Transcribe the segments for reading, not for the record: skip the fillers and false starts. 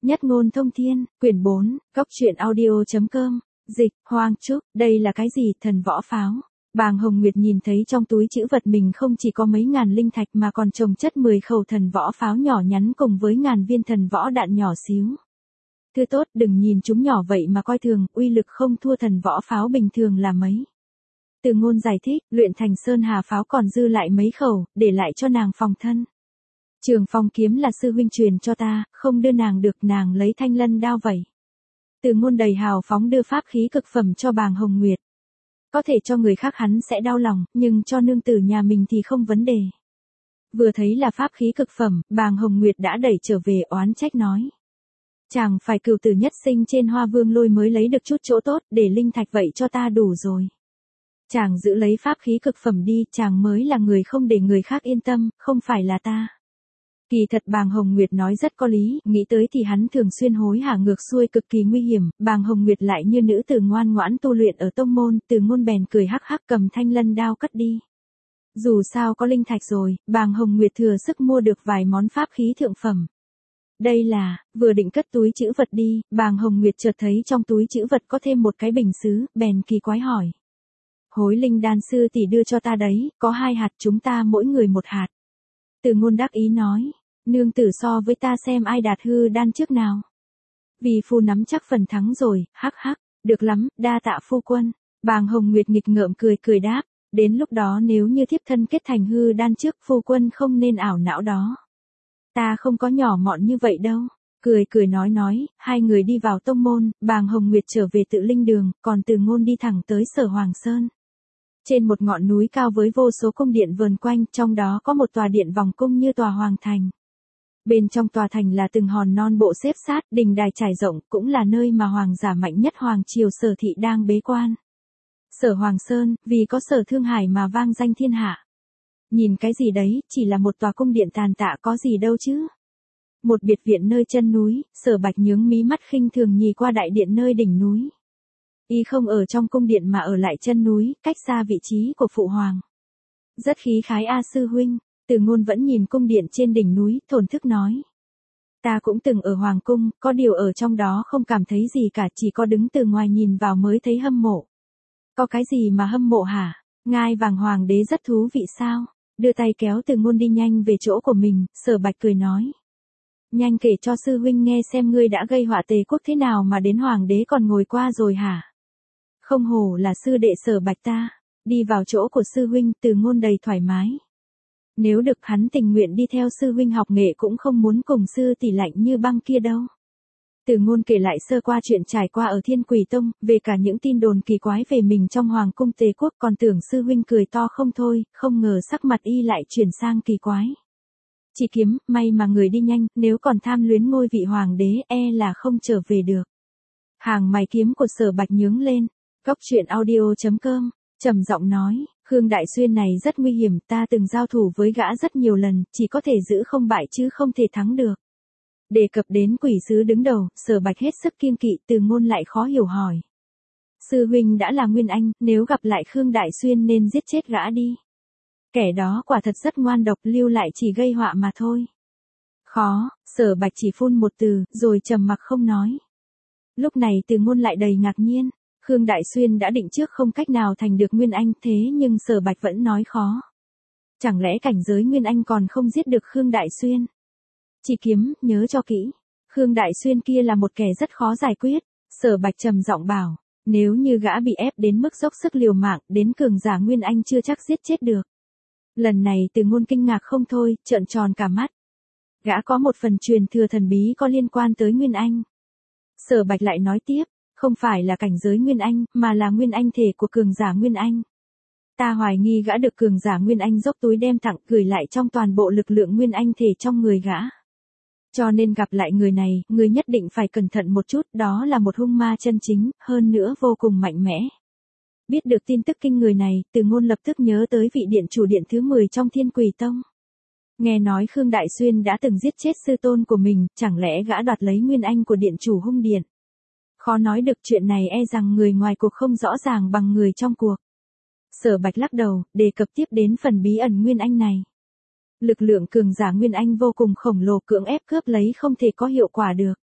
Nhất ngôn thông thiên, quyển 4, góc truyện audio.com, dịch, Hoang Trúc, đây là cái gì, thần võ pháo. Bàng Hồng Nguyệt nhìn thấy trong túi trữ vật mình không chỉ có mấy ngàn linh thạch mà còn chồng chất 10 khẩu thần võ pháo nhỏ nhắn cùng với ngàn viên thần võ đạn nhỏ xíu. Thứ tốt, đừng nhìn chúng nhỏ vậy mà coi thường, uy lực không thua thần võ pháo bình thường là mấy. Từ Ngôn giải thích, luyện thành sơn hà pháo còn dư lại mấy khẩu, để lại cho nàng phòng thân. Trường Phong kiếm là sư huynh truyền cho ta, không đưa nàng được, nàng lấy thanh lân đao vậy. Từ Ngôn đầy hào phóng đưa pháp khí cực phẩm cho Bàng Hồng Nguyệt. Có thể cho người khác hắn sẽ đau lòng, nhưng cho nương tử nhà mình thì không vấn đề. Vừa thấy là pháp khí cực phẩm, Bàng Hồng Nguyệt đã đẩy trở về oán trách nói. Chàng phải cửu tử nhất sinh trên Hoa Vương Lôi mới lấy được chút chỗ tốt, để linh thạch vậy cho ta đủ rồi. Chàng giữ lấy pháp khí cực phẩm đi, chàng mới là người không để người khác yên tâm, không phải là ta. Kỳ thật Bàng Hồng Nguyệt nói rất có lý, nghĩ tới thì hắn thường xuyên hối hả ngược xuôi cực kỳ nguy hiểm, Bàng Hồng Nguyệt lại như nữ tử ngoan ngoãn tu luyện ở tông môn, Từ Ngôn bèn cười hắc hắc cầm thanh lân đao cất đi. Dù sao có linh thạch rồi, Bàng Hồng Nguyệt thừa sức mua được vài món pháp khí thượng phẩm. Đây là, vừa định cất túi trữ vật đi, Bàng Hồng Nguyệt chợt thấy trong túi trữ vật có thêm một cái bình sứ, bèn kỳ quái hỏi. Hối linh đan sư tỷ đưa cho ta đấy, có 2 hạt, chúng ta mỗi người 1 hạt. Từ Ngôn đắc ý nói, nương tử so với ta xem ai đạt hư đan trước nào. Vì phu nắm chắc phần thắng rồi, hắc hắc, được lắm, đa tạ phu quân. Bàng Hồng Nguyệt nghịch ngợm cười đáp, đến lúc đó nếu như thiếp thân kết thành hư đan trước, phu quân không nên ảo não đó. Ta không có nhỏ mọn như vậy đâu. Cười nói, hai người đi vào tông môn, Bàng Hồng Nguyệt trở về Tự Linh Đường, còn Từ Ngôn đi thẳng tới Sở Hoàng Sơn. Trên một ngọn núi cao với vô số cung điện vờn quanh, trong đó có một tòa điện vòng cung như tòa hoàng thành. Bên trong tòa thành là từng hòn non bộ xếp sát, đình đài trải rộng, cũng là nơi mà hoàng giả mạnh nhất hoàng triều Sở thị đang bế quan. Sở Hoàng Sơn, vì có Sở Thương Hải mà vang danh thiên hạ. Nhìn cái gì đấy, chỉ là một tòa cung điện tàn tạ có gì đâu chứ. Một biệt viện nơi chân núi, Sở Bạch nhướng mí mắt khinh thường nhìn qua đại điện nơi đỉnh núi. Y không ở trong cung điện mà ở lại chân núi, cách xa vị trí của phụ hoàng. Rất khí khái a sư huynh. Từ Ngôn vẫn nhìn cung điện trên đỉnh núi, thổn thức nói. Ta cũng từng ở hoàng cung, có điều ở trong đó không cảm thấy gì cả, chỉ có đứng từ ngoài nhìn vào mới thấy hâm mộ. Có cái gì mà hâm mộ hả? Ngai vàng hoàng đế rất thú vị sao? Đưa tay kéo Từ Ngôn đi nhanh về chỗ của mình, Sở Bạch cười nói. Nhanh kể cho sư huynh nghe xem ngươi đã gây họa Tề quốc thế nào mà đến hoàng đế còn ngồi qua rồi hả? Không hổ là sư đệ Sở Bạch ta. Đi vào chỗ của sư huynh, Từ Ngôn đầy thoải mái. Nếu được hắn tình nguyện đi theo sư huynh học nghệ cũng không muốn cùng sư tỷ lạnh như băng kia đâu. Từ Ngôn kể lại sơ qua chuyện trải qua ở Thiên Quỷ Tông, về cả những tin đồn kỳ quái về mình trong hoàng cung Tề quốc, còn tưởng sư huynh cười to không thôi, không ngờ sắc mặt y lại chuyển sang kỳ quái. Chỉ kiếm, may mà người đi nhanh, nếu còn tham luyến ngôi vị hoàng đế là không trở về được. Hàng mày kiếm của Sở Bạch nhướng lên, góc truyện audio.com, trầm giọng nói. Khương Đại Xuyên này rất nguy hiểm, ta từng giao thủ với gã rất nhiều lần, chỉ có thể giữ không bại chứ không thể thắng được. Đề cập đến quỷ sứ đứng đầu, Sở Bạch hết sức kiêng kỵ, Từ Ngôn lại khó hiểu hỏi. Sư huynh đã là Nguyên Anh, nếu gặp lại Khương Đại Xuyên nên giết chết gã đi. Kẻ đó quả thật rất ngoan độc, lưu lại chỉ gây họa mà thôi. Khó, Sở Bạch chỉ phun một từ, rồi trầm mặc không nói. Lúc này Từ Ngôn lại đầy ngạc nhiên. Khương Đại Xuyên đã định trước không cách nào thành được Nguyên Anh, thế nhưng Sở Bạch vẫn nói khó. Chẳng lẽ cảnh giới Nguyên Anh còn không giết được Khương Đại Xuyên? Chỉ kiếm, nhớ cho kỹ. Khương Đại Xuyên kia là một kẻ rất khó giải quyết. Sở Bạch trầm giọng bảo, nếu như gã bị ép đến mức dốc sức liều mạng, đến cường giả Nguyên Anh chưa chắc giết chết được. Lần này Từ Ngôn kinh ngạc không thôi, trợn tròn cả mắt. Gã có một phần truyền thừa thần bí có liên quan tới Nguyên Anh. Sở Bạch lại nói tiếp. Không phải là cảnh giới Nguyên Anh, mà là Nguyên Anh thể của cường giả Nguyên Anh. Ta hoài nghi gã được cường giả Nguyên Anh dốc túi đem tặng, gửi lại trong toàn bộ lực lượng Nguyên Anh thể trong người gã. Cho nên gặp lại người này, người nhất định phải cẩn thận một chút, đó là một hung ma chân chính, hơn nữa vô cùng mạnh mẽ. Biết được tin tức kinh người này, Từ Ngôn lập tức nhớ tới vị điện chủ điện thứ 10 trong Thiên Quỷ Tông. Nghe nói Khương Đại Xuyên đã từng giết chết sư tôn của mình, chẳng lẽ gã đoạt lấy Nguyên Anh của điện chủ hung điện? Khó nói được, chuyện này rằng người ngoài cuộc không rõ ràng bằng người trong cuộc. Sở Bạch lắc đầu, đề cập tiếp đến phần bí ẩn Nguyên Anh này. Lực lượng cường giả Nguyên Anh vô cùng khổng lồ, cưỡng ép cướp lấy không thể có hiệu quả được.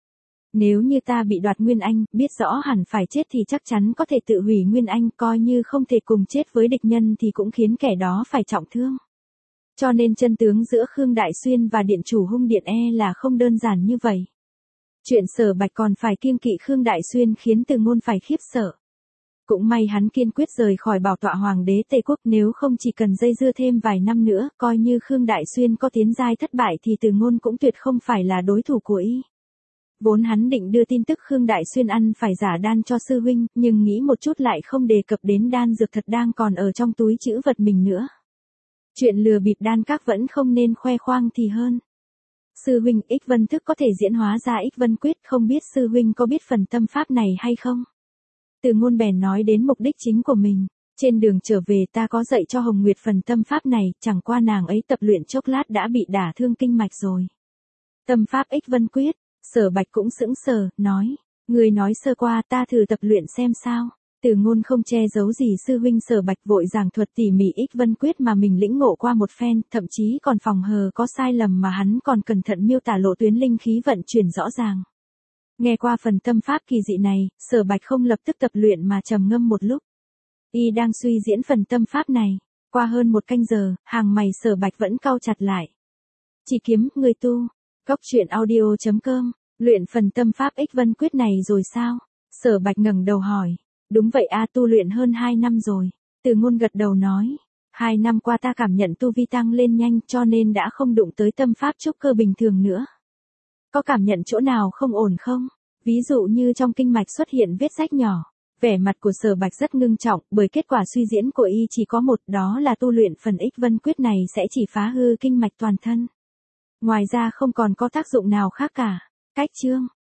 Nếu như ta bị đoạt Nguyên Anh, biết rõ hẳn phải chết thì chắc chắn có thể tự hủy Nguyên Anh, coi như không thể cùng chết với địch nhân thì cũng khiến kẻ đó phải trọng thương. Cho nên chân tướng giữa Khương Đại Xuyên và điện chủ Hung Điện là không đơn giản như vậy. Chuyện Sở Bạch còn phải kiêng kỵ Khương Đại Xuyên khiến Từ Ngôn phải khiếp sợ. Cũng may hắn kiên quyết rời khỏi bảo tọa hoàng đế Tây Quốc, nếu không chỉ cần dây dưa thêm vài năm nữa, coi như Khương Đại Xuyên có tiến giai thất bại thì Từ Ngôn cũng tuyệt không phải là đối thủ của y. Vốn hắn định đưa tin tức Khương Đại Xuyên ăn phải giả đan cho sư huynh, nhưng nghĩ một chút lại không đề cập đến đan dược thật đang còn ở trong túi trữ vật mình nữa. Chuyện lừa bịp đan các vẫn không nên khoe khoang thì hơn. Sư huynh, Ích Vân Thức có thể diễn hóa ra Ích Vân Quyết, không biết sư huynh có biết phần tâm pháp này hay không? Từ Ngôn bèn nói đến mục đích chính của mình. Trên đường trở về ta có dạy cho Hồng Nguyệt phần tâm pháp này, chẳng qua nàng ấy tập luyện chốc lát đã bị đả thương kinh mạch rồi. Tâm pháp Ích Vân Quyết, Sở Bạch cũng sững sờ, nói. Người nói sơ qua, ta thử tập luyện xem sao. Từ Ngôn không che giấu gì sư huynh. Sở Bạch vội giảng thuật tỉ mỉ Ích Vân Quyết mà mình lĩnh ngộ qua một phen, thậm chí còn phòng hờ có sai lầm mà hắn còn cẩn thận miêu tả lộ tuyến linh khí vận chuyển rõ ràng. Nghe qua phần tâm pháp kỳ dị này, Sở Bạch không lập tức tập luyện mà trầm ngâm một lúc. Y đang suy diễn phần tâm pháp này. Qua hơn một canh giờ, hàng mày Sở Bạch vẫn cau chặt lại. Chỉ kiếm, người tu. Cóc truyện audio.com. Luyện phần tâm pháp Ích Vân Quyết này rồi sao? Sở Bạch ngẩng đầu hỏi. Đúng vậy a, tu luyện hơn 2 năm rồi. Từ Ngôn gật đầu nói. 2 năm qua ta cảm nhận tu vi tăng lên nhanh, cho nên đã không đụng tới tâm pháp trúc cơ bình thường nữa. Có cảm nhận chỗ nào không ổn không? Ví dụ như trong kinh mạch xuất hiện vết rách nhỏ. Vẻ mặt của Sở Bạch rất ngưng trọng, bởi kết quả suy diễn của y chỉ có một, đó là tu luyện phần Ích Vân Quyết này sẽ chỉ phá hư kinh mạch toàn thân. Ngoài ra không còn có tác dụng nào khác cả. Cách chương